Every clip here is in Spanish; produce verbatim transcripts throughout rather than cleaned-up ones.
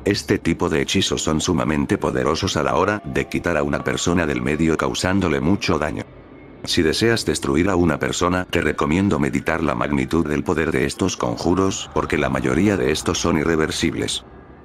Este tipo de hechizos son sumamente poderosos a la hora de quitar a una persona del medio causándole mucho daño. Si deseas destruir a una persona, te recomiendo meditar la magnitud del poder de estos conjuros, porque la mayoría de estos son irreversibles.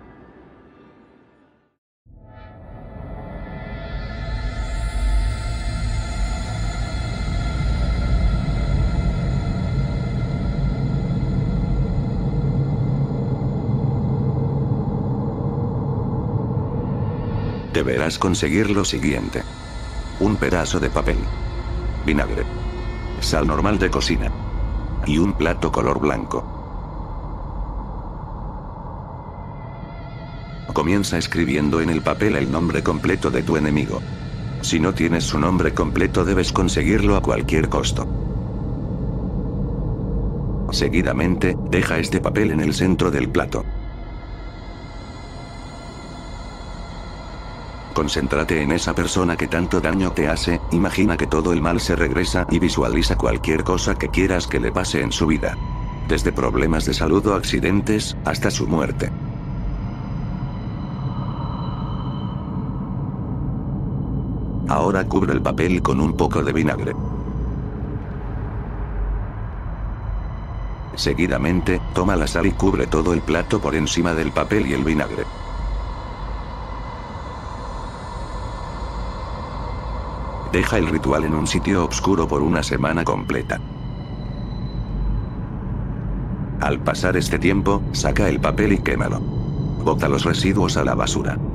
Deberás conseguir lo siguiente: un pedazo de papel, vinagre, sal normal de cocina y un plato color blanco. Comienza escribiendo en el papel el nombre completo de tu enemigo. Si no tienes su nombre completo, debes conseguirlo a cualquier costo. Seguidamente, deja este papel en el centro del plato. Concéntrate en esa persona que tanto daño te hace, imagina que todo el mal se regresa y visualiza cualquier cosa que quieras que le pase en su vida. Desde problemas de salud o accidentes, hasta su muerte. Ahora cubre el papel con un poco de vinagre. Seguidamente, toma la sal y cubre todo el plato por encima del papel y el vinagre. Deja el ritual en un sitio oscuro por una semana completa. Al pasar este tiempo, saca el papel y quémalo. Bota los residuos a la basura.